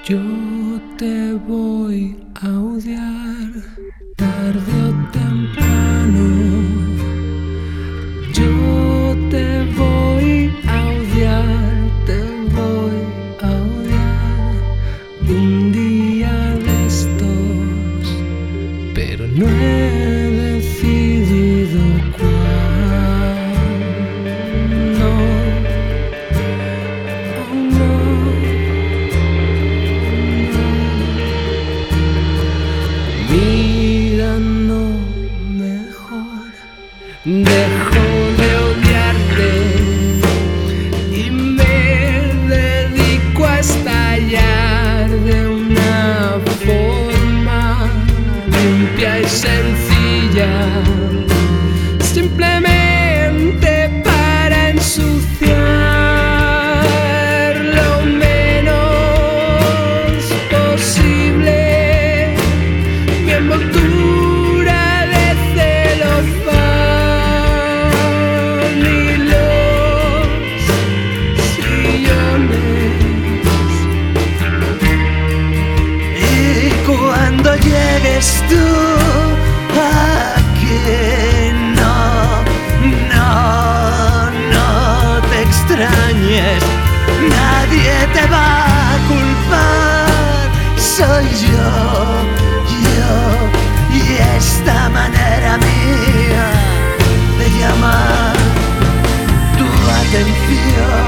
Yo te voy a odiar tarde o temprano. Yo te voy a odiar, te voy a odiar un día de estos, pero no he decidido cuándo. Oh, no. Mirando mejor, dejo de odiarte y me dedico a estallar de una forma limpia y sencilla, simplemente para ensuciar lo menos posible mi envoltura de celofán y los sillones. Y cuando llegues tú aquí, no te extrañes, nadie te va a culpar, soy yo y esta manera mía de llamar tu atención.